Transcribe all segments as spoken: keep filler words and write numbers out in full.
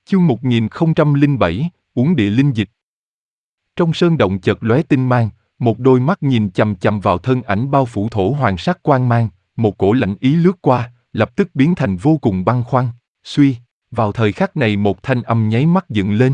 Chương một nghìn không trăm lẻ bảy, uống địa linh dịch. Trong sơn động chợt lóe tinh mang, một đôi mắt nhìn chằm chằm vào thân ảnh bao phủ thổ hoàng sắc quang mang, một cổ lạnh ý lướt qua, lập tức biến thành vô cùng băng khoăn. Suy, vào thời khắc này một thanh âm nháy mắt dựng lên.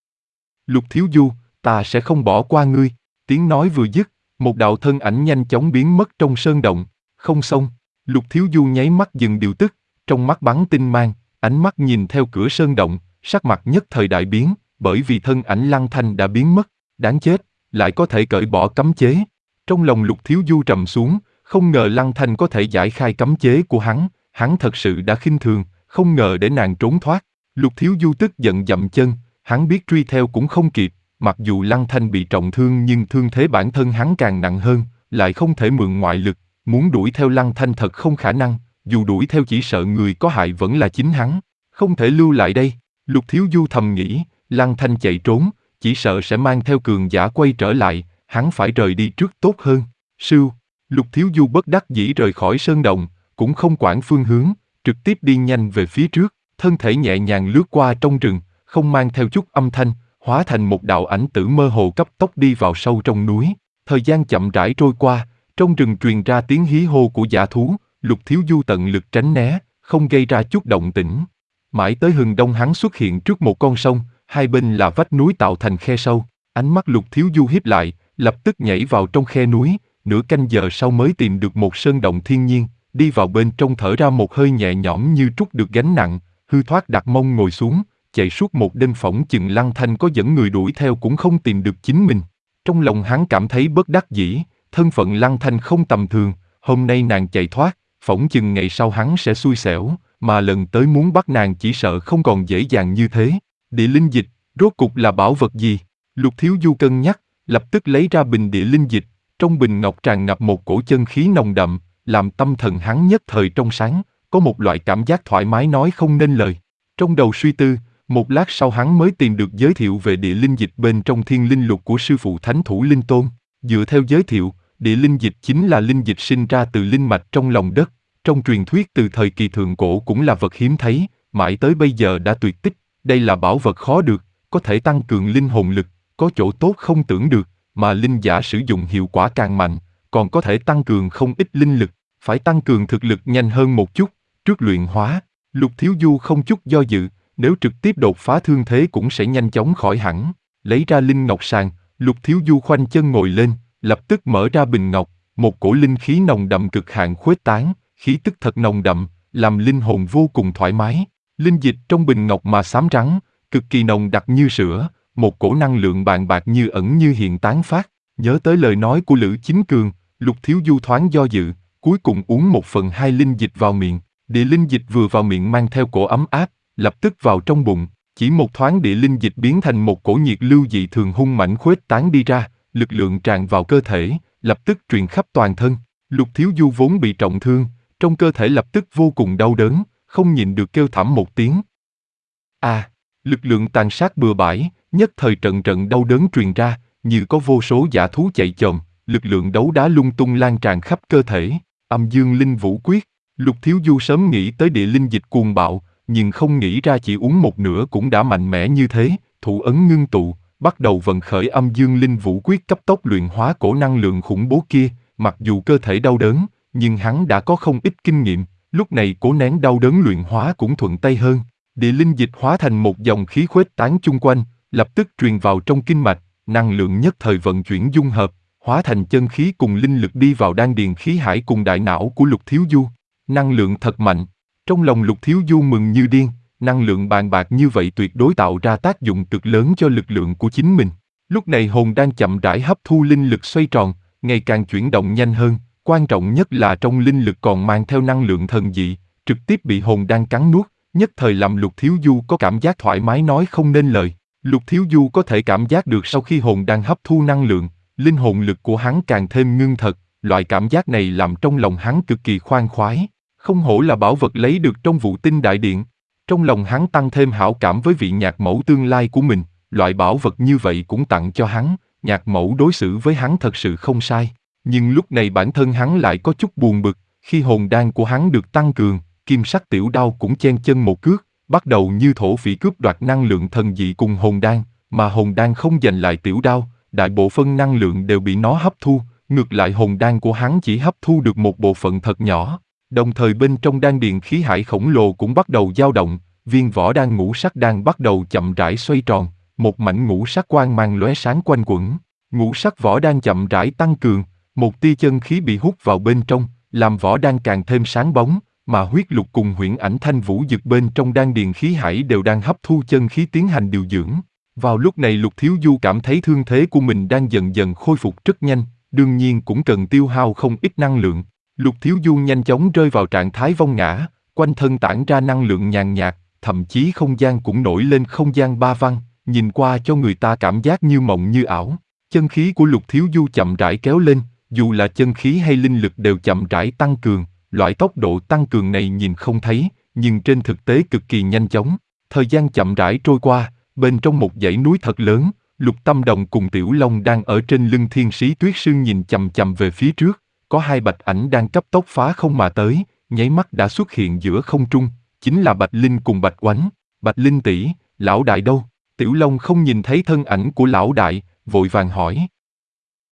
Lục Thiếu Du, ta sẽ không bỏ qua ngươi. Tiếng nói vừa dứt, một đạo thân ảnh nhanh chóng biến mất trong sơn động. Không xong, Lục Thiếu Du nháy mắt dừng điều tức, trong mắt bắn tinh mang, ánh mắt nhìn theo cửa sơn động, sắc mặt nhất thời đại biến, bởi vì thân ảnh Lăng Thanh đã biến mất. Đáng chết, lại có thể cởi bỏ cấm chế. Trong lòng Lục Thiếu Du trầm xuống, không ngờ Lăng Thanh có thể giải khai cấm chế của hắn, hắn thật sự đã khinh thường, không ngờ để nàng trốn thoát. Lục Thiếu Du tức giận dậm chân, hắn biết truy theo cũng không kịp, mặc dù Lăng Thanh bị trọng thương nhưng thương thế bản thân hắn càng nặng hơn, lại không thể mượn ngoại lực, muốn đuổi theo Lăng Thanh thật không khả năng, dù đuổi theo chỉ sợ người có hại vẫn là chính hắn, không thể lưu lại đây. Lục Thiếu Du thầm nghĩ, Lăng Thanh chạy trốn, chỉ sợ sẽ mang theo cường giả quay trở lại, hắn phải rời đi trước tốt hơn. Sưu, Lục Thiếu Du bất đắc dĩ rời khỏi sơn động, cũng không quản phương hướng, trực tiếp đi nhanh về phía trước, thân thể nhẹ nhàng lướt qua trong rừng, không mang theo chút âm thanh, hóa thành một đạo ảnh tử mơ hồ cấp tốc đi vào sâu trong núi. Thời gian chậm rãi trôi qua, trong rừng truyền ra tiếng hí hô của dã thú, Lục Thiếu Du tận lực tránh né, không gây ra chút động tĩnh. Mãi tới hừng đông hắn xuất hiện trước một con sông, hai bên là vách núi tạo thành khe sâu, ánh mắt Lục Thiếu Du híp lại, lập tức nhảy vào trong khe núi, nửa canh giờ sau mới tìm được một sơn động thiên nhiên, đi vào bên trong thở ra một hơi nhẹ nhõm như trút được gánh nặng, hư thoát đặt mông ngồi xuống, chạy suốt một đêm phỏng chừng Lăng Thanh có dẫn người đuổi theo cũng không tìm được chính mình. Trong lòng hắn cảm thấy bất đắc dĩ, thân phận Lăng Thanh không tầm thường, hôm nay nàng chạy thoát, phỏng chừng ngày sau hắn sẽ xui xẻo, mà lần tới muốn bắt nàng chỉ sợ không còn dễ dàng như thế. Địa linh dịch, rốt cục là bảo vật gì? Lục Thiếu Du cân nhắc, lập tức lấy ra bình địa linh dịch, trong bình ngọc tràn ngập một cổ chân khí nồng đậm, làm tâm thần hắn nhất thời trong sáng, có một loại cảm giác thoải mái nói không nên lời. Trong đầu suy tư, một lát sau hắn mới tìm được giới thiệu về địa linh dịch bên trong thiên linh lục của sư phụ Thánh Thủ Linh Tôn. Dựa theo giới thiệu, địa linh dịch chính là linh dịch sinh ra từ linh mạch trong lòng đất, trong truyền thuyết từ thời kỳ thượng cổ cũng là vật hiếm thấy, mãi tới bây giờ đã tuyệt tích. Đây là bảo vật khó được, có thể tăng cường linh hồn lực, có chỗ tốt không tưởng được, mà linh giả sử dụng hiệu quả càng mạnh, còn có thể tăng cường không ít linh lực, phải tăng cường thực lực nhanh hơn một chút, trước luyện hóa. Lục Thiếu Du không chút do dự, nếu trực tiếp đột phá thương thế cũng sẽ nhanh chóng khỏi hẳn. Lấy ra linh ngọc sàng, Lục Thiếu Du khoanh chân ngồi lên, lập tức mở ra bình ngọc, một cổ linh khí nồng đậm cực hạn khuếch tán, khí tức thật nồng đậm, làm linh hồn vô cùng thoải mái. Linh dịch trong bình ngọc mà xám trắng, cực kỳ nồng đặc như sữa, một cổ năng lượng bàn bạc như ẩn như hiện tán phát. Nhớ tới lời nói của Lữ Chính Cường, Lục Thiếu Du thoáng do dự, cuối cùng uống một phần hai linh dịch vào miệng. Địa linh dịch vừa vào miệng mang theo cổ ấm áp, lập tức vào trong bụng. Chỉ một thoáng địa linh dịch biến thành một cổ nhiệt lưu dị thường hung mãnh khuếch tán đi ra, lực lượng tràn vào cơ thể, lập tức truyền khắp toàn thân. Lục Thiếu Du vốn bị trọng thương, trong cơ thể lập tức vô cùng đau đớn, không nhịn được kêu thảm một tiếng. À, lực lượng tàn sát bừa bãi, nhất thời trận trận đau đớn truyền ra, như có vô số dã thú chạy chồm, lực lượng đấu đá lung tung lan tràn khắp cơ thể. Âm dương linh vũ quyết, Lục Thiếu Du sớm nghĩ tới địa linh dịch cuồng bạo, nhưng không nghĩ ra chỉ uống một nửa cũng đã mạnh mẽ như thế. Thủ ấn ngưng tụ, bắt đầu vận khởi âm dương linh vũ quyết cấp tốc luyện hóa cổ năng lượng khủng bố kia. Mặc dù cơ thể đau đớn, nhưng hắn đã có không ít kinh nghiệm, lúc này cố nén đau đớn luyện hóa cũng thuận tay hơn. Địa linh dịch hóa thành một dòng khí khuếch tán chung quanh, lập tức truyền vào trong kinh mạch, năng lượng nhất thời vận chuyển dung hợp, hóa thành chân khí cùng linh lực đi vào đan điền khí hải cùng đại não của Lục Thiếu Du. Năng lượng thật mạnh. Trong lòng Lục Thiếu Du mừng như điên, năng lượng bàn bạc như vậy tuyệt đối tạo ra tác dụng cực lớn cho lực lượng của chính mình. Lúc này hồn đang chậm rãi hấp thu linh lực xoay tròn, ngày càng chuyển động nhanh hơn, quan trọng nhất là trong linh lực còn mang theo năng lượng thần dị, trực tiếp bị hồn đang cắn nuốt, nhất thời làm Lục Thiếu Du có cảm giác thoải mái nói không nên lời. Lục Thiếu Du có thể cảm giác được sau khi hồn đang hấp thu năng lượng, linh hồn lực của hắn càng thêm ngưng thật, loại cảm giác này làm trong lòng hắn cực kỳ khoan khoái. Không hổ là bảo vật lấy được trong Vụ Tinh Đại Điện. Trong lòng hắn tăng thêm hảo cảm với vị nhạc mẫu tương lai của mình, loại bảo vật như vậy cũng tặng cho hắn, nhạc mẫu đối xử với hắn thật sự không sai. Nhưng lúc này bản thân hắn lại có chút buồn bực, khi hồn đan của hắn được tăng cường, kim sắc tiểu đao cũng chen chân một cước, bắt đầu như thổ phỉ cướp đoạt năng lượng thần dị cùng hồn đan, mà hồn đan không giành lại tiểu đao, đại bộ phân năng lượng đều bị nó hấp thu, ngược lại hồn đan của hắn chỉ hấp thu được một bộ phận thật nhỏ. Đồng thời bên trong đan điền khí hải khổng lồ cũng bắt đầu dao động, viên võ đan ngũ sắc đan bắt đầu chậm rãi xoay tròn, một mảnh ngũ sắc quang mang lóe sáng quanh quẩn. Ngũ sắc võ đan chậm rãi tăng cường, một tia chân khí bị hút vào bên trong, làm võ đan càng thêm sáng bóng, mà huyết lục cùng huyễn ảnh thanh vũ dực bên trong đan điền khí hải đều đang hấp thu chân khí tiến hành điều dưỡng. Vào lúc này Lục Thiếu Du cảm thấy thương thế của mình đang dần dần khôi phục rất nhanh, đương nhiên cũng cần tiêu hao không ít năng lượng. Lục Thiếu Du nhanh chóng rơi vào trạng thái vong ngã, quanh thân tản ra năng lượng nhàn nhạt, thậm chí không gian cũng nổi lên không gian ba văn, nhìn qua cho người ta cảm giác như mộng như ảo. Chân khí của Lục Thiếu Du chậm rãi kéo lên, dù là chân khí hay linh lực đều chậm rãi tăng cường, loại tốc độ tăng cường này nhìn không thấy, nhưng trên thực tế cực kỳ nhanh chóng. Thời gian chậm rãi trôi qua, bên trong một dãy núi thật lớn, Lục Tâm Đồng cùng Tiểu Long đang ở trên lưng Thiên Sĩ Tuyết Sương nhìn chằm chằm về phía trước, có hai bạch ảnh đang cấp tốc phá không mà tới, nháy mắt đã xuất hiện giữa không trung, chính là Bạch Linh cùng Bạch Oánh. Bạch Linh tỷ, lão đại đâu? Tiểu Long không nhìn thấy thân ảnh của lão đại, vội vàng hỏi.